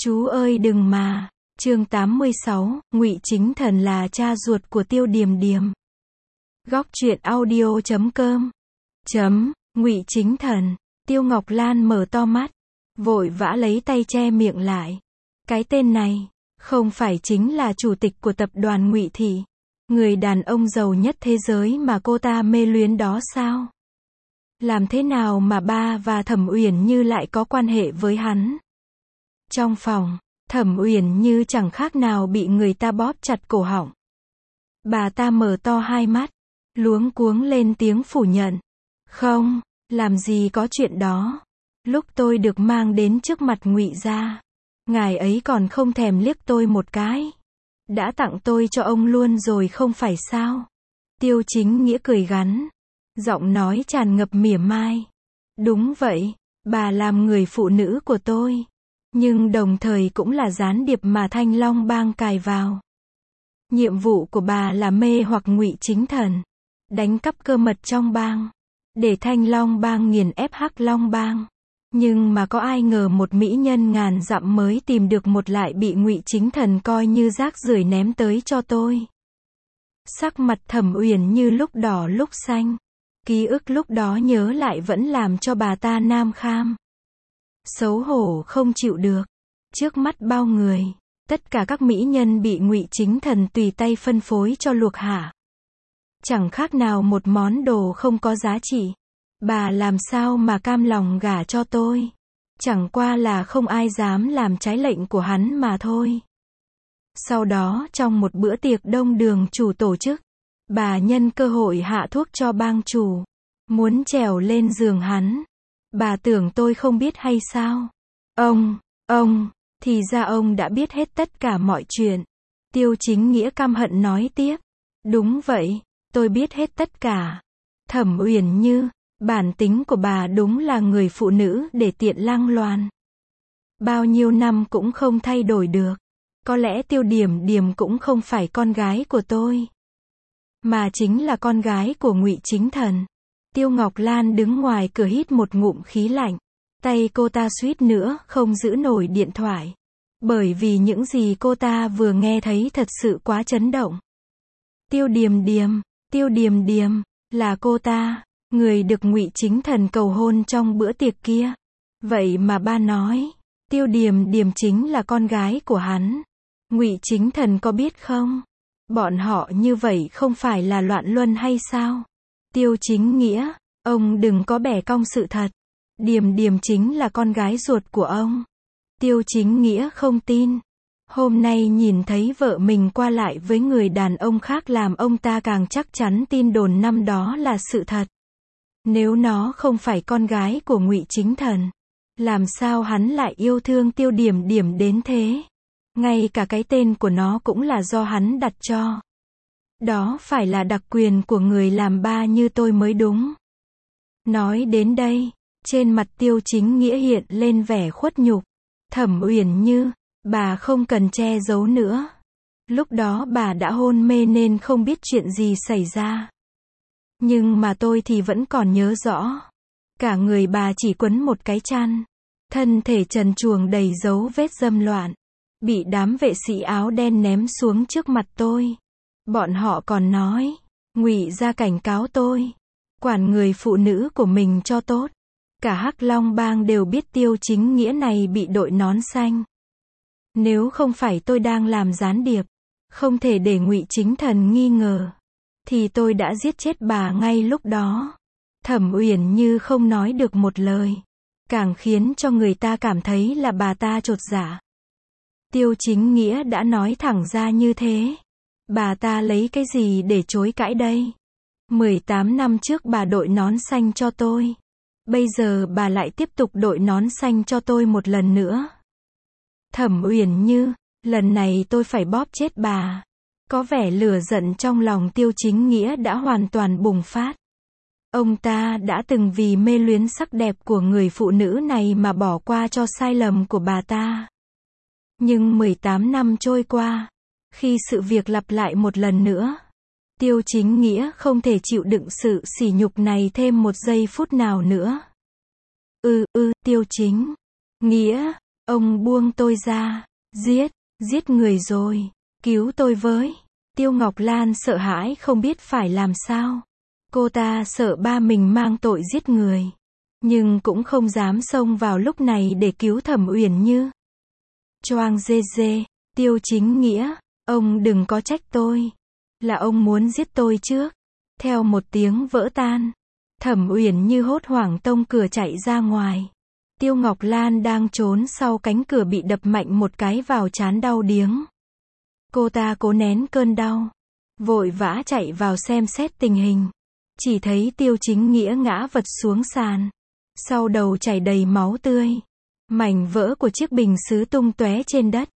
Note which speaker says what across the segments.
Speaker 1: Chú ơi đừng mà. Chương 86, Ngụy Chính Thần là cha ruột của Tiêu Điềm Điềm. Góc truyện audio.com. Ngụy Chính Thần. Tiêu Ngọc Lan mở to mắt, vội vã lấy tay che miệng lại. Cái tên này, không phải chính là chủ tịch của tập đoàn Ngụy Thị, người đàn ông giàu nhất thế giới mà cô ta mê luyến đó sao? Làm thế nào mà ba và Thẩm Uyển Như lại có quan hệ với hắn? Trong phòng, Thẩm Uyển Như chẳng khác nào bị người ta bóp chặt cổ họng. Bà ta mở to hai mắt, luống cuống lên tiếng phủ nhận. Không, làm gì có chuyện đó. Lúc tôi được mang đến trước mặt Ngụy gia, ngài ấy còn không thèm liếc tôi một cái. Đã tặng tôi cho ông luôn rồi không phải sao? Tiêu Chính Nghĩa cười gắn, giọng nói tràn ngập mỉa mai. Đúng vậy, bà làm người phụ nữ của tôi, nhưng đồng thời cũng là gián điệp mà Thanh Long Bang cài vào. Nhiệm vụ của bà là mê hoặc Ngụy Chính Thần, đánh cắp cơ mật trong bang, để Thanh Long Bang nghiền ép Hắc Long Bang. Nhưng mà có ai ngờ một mỹ nhân ngàn dặm mới tìm được một lại bị Ngụy Chính Thần coi như rác rưởi ném tới cho tôi. Sắc mặt Thẩm Uyển Như lúc đỏ lúc xanh. Ký ức lúc đó nhớ lại vẫn làm cho bà ta nam kham. Xấu hổ không chịu được. Trước mắt bao người, tất cả các mỹ nhân bị Ngụy Chính Thần tùy tay phân phối cho luộc hả. Chẳng khác nào một món đồ không có giá trị. Bà làm sao mà cam lòng gả cho tôi? Chẳng qua là không ai dám làm trái lệnh của hắn mà thôi. Sau đó trong một bữa tiệc đông đường chủ tổ chức, bà nhân cơ hội hạ thuốc cho bang chủ, muốn trèo lên giường hắn. Bà tưởng tôi không biết hay sao? Thì ra ông đã biết hết tất cả mọi chuyện. Tiêu Chính Nghĩa căm hận nói tiếp. Đúng vậy, tôi biết hết tất cả. Thẩm Uyển Như, bản tính của bà đúng là người phụ nữ để tiện lang loàn. Bao nhiêu năm cũng không thay đổi được. Có lẽ Tiêu Điềm Điềm cũng không phải con gái của tôi, mà chính là con gái của Ngụy Chính Thần. Tiêu Ngọc Lan đứng ngoài cửa hít một ngụm khí lạnh. Tay cô ta suýt nữa không giữ nổi điện thoại. Bởi vì những gì cô ta vừa nghe thấy thật sự quá chấn động. Tiêu Điềm Điềm, là cô ta, người được Ngụy Chính Thần cầu hôn trong bữa tiệc kia. Vậy mà ba nói, Tiêu Điềm Điềm chính là con gái của hắn. Ngụy Chính Thần có biết không? Bọn họ như vậy không phải là loạn luân hay sao? Tiêu Chính Nghĩa, ông đừng có bẻ cong sự thật. Điềm Điềm chính là con gái ruột của ông. Tiêu Chính Nghĩa không tin. Hôm nay nhìn thấy vợ mình qua lại với người đàn ông khác làm ông ta càng chắc chắn tin đồn năm đó là sự thật. Nếu nó không phải con gái của Ngụy Chính Thần, làm sao hắn lại yêu thương Tiêu Điềm Điềm đến thế? Ngay cả cái tên của nó cũng là do hắn đặt cho. Đó phải là đặc quyền của người làm ba như tôi mới đúng. Nói đến đây, trên mặt Tiêu Chính Nghĩa hiện lên vẻ khuất nhục. Thẩm Uyển Như, bà không cần che giấu nữa. Lúc đó bà đã hôn mê nên không biết chuyện gì xảy ra. Nhưng mà tôi thì vẫn còn nhớ rõ. Cả người bà chỉ quấn một cái chăn. Thân thể trần truồng đầy dấu vết dâm loạn. Bị đám vệ sĩ áo đen ném xuống trước mặt tôi. Bọn họ còn nói, Ngụy gia cảnh cáo tôi, quản người phụ nữ của mình cho tốt. Cả Hắc Long Bang đều biết Tiêu Chính Nghĩa này bị đội nón xanh. Nếu không phải tôi đang làm gián điệp, không thể để Ngụy Chính Thần nghi ngờ, thì tôi đã giết chết bà ngay lúc đó. Thẩm Uyển Như không nói được một lời, càng khiến cho người ta cảm thấy là bà ta chột dạ. Tiêu Chính Nghĩa đã nói thẳng ra như thế. Bà ta lấy cái gì để chối cãi đây? 18 năm trước bà đội nón xanh cho tôi. Bây giờ bà lại tiếp tục đội nón xanh cho tôi một lần nữa. Thẩm Uyển Như, lần này tôi phải bóp chết bà. Có vẻ lửa giận trong lòng Tiêu Chính Nghĩa đã hoàn toàn bùng phát. Ông ta đã từng vì mê luyến sắc đẹp của người phụ nữ này mà bỏ qua cho sai lầm của bà ta. Nhưng 18 năm trôi qua, khi sự việc lặp lại một lần nữa, Tiêu Chính Nghĩa không thể chịu đựng sự sỉ nhục này thêm một giây phút nào nữa. Tiêu Chính Nghĩa, Ông buông tôi ra. Giết người rồi. Cứu tôi với. Tiêu Ngọc Lan sợ hãi không biết phải làm sao. Cô ta sợ ba mình mang tội giết người. Nhưng cũng không dám xông vào lúc này để cứu Thẩm Uyển Như. Choang dê dê. Tiêu Chính Nghĩa. Ông đừng có trách tôi. Là ông muốn giết tôi trước. Theo một tiếng vỡ tan. Thẩm Uyển Như hốt hoảng tông cửa chạy ra ngoài. Tiêu Ngọc Lan đang trốn sau cánh cửa bị đập mạnh một cái vào trán đau điếng. Cô ta cố nén cơn đau. Vội vã chạy vào xem xét tình hình. Chỉ thấy Tiêu Chính Nghĩa ngã vật xuống sàn. Sau đầu chảy đầy máu tươi. Mảnh vỡ của chiếc bình sứ tung tóe trên đất.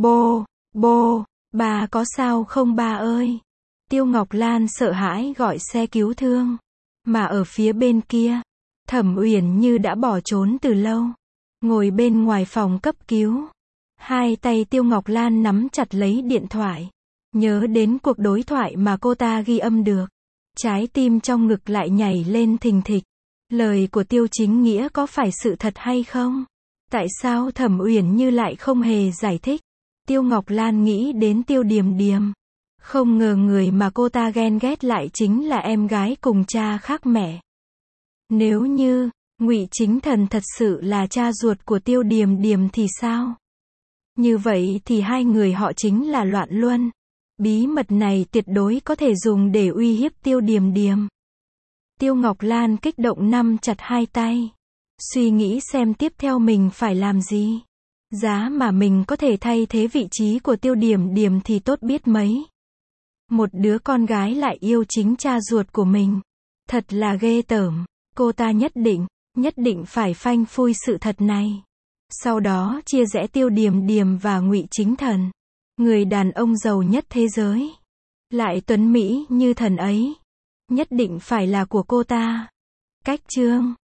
Speaker 1: Bô, bà có sao không ba ơi? Tiêu Ngọc Lan sợ hãi gọi xe cứu thương. Mà ở phía bên kia, Thẩm Uyển Như đã bỏ trốn từ lâu. Ngồi bên ngoài phòng cấp cứu. Hai tay Tiêu Ngọc Lan nắm chặt lấy điện thoại. Nhớ đến cuộc đối thoại mà cô ta ghi âm được. Trái tim trong ngực lại nhảy lên thình thịch. Lời của Tiêu Chính Nghĩa có phải sự thật hay không? Tại sao Thẩm Uyển Như lại không hề giải thích? Tiêu Ngọc Lan nghĩ đến Tiêu Điềm Điềm. Không ngờ người mà cô ta ghen ghét lại chính là em gái cùng cha khác mẹ. Nếu như Ngụy Chính Thần thật sự là cha ruột của Tiêu Điềm Điềm thì sao? Như vậy thì hai người họ chính là loạn luân. Bí mật này tuyệt đối có thể dùng để uy hiếp Tiêu Điềm Điềm. Tiêu Ngọc Lan kích động nắm chặt hai tay. Suy nghĩ xem tiếp theo mình phải làm gì. Giá mà mình có thể thay thế vị trí của Tiêu Điềm Điềm thì tốt biết mấy. Một đứa con gái lại yêu chính cha ruột của mình. Thật là ghê tởm. Cô ta nhất định phải phanh phui sự thật này. Sau đó chia rẽ Tiêu Điềm Điềm và Ngụy Chính Thần. Người đàn ông giàu nhất thế giới. Lại tuấn mỹ như thần ấy. Nhất định phải là của cô ta. Cách chương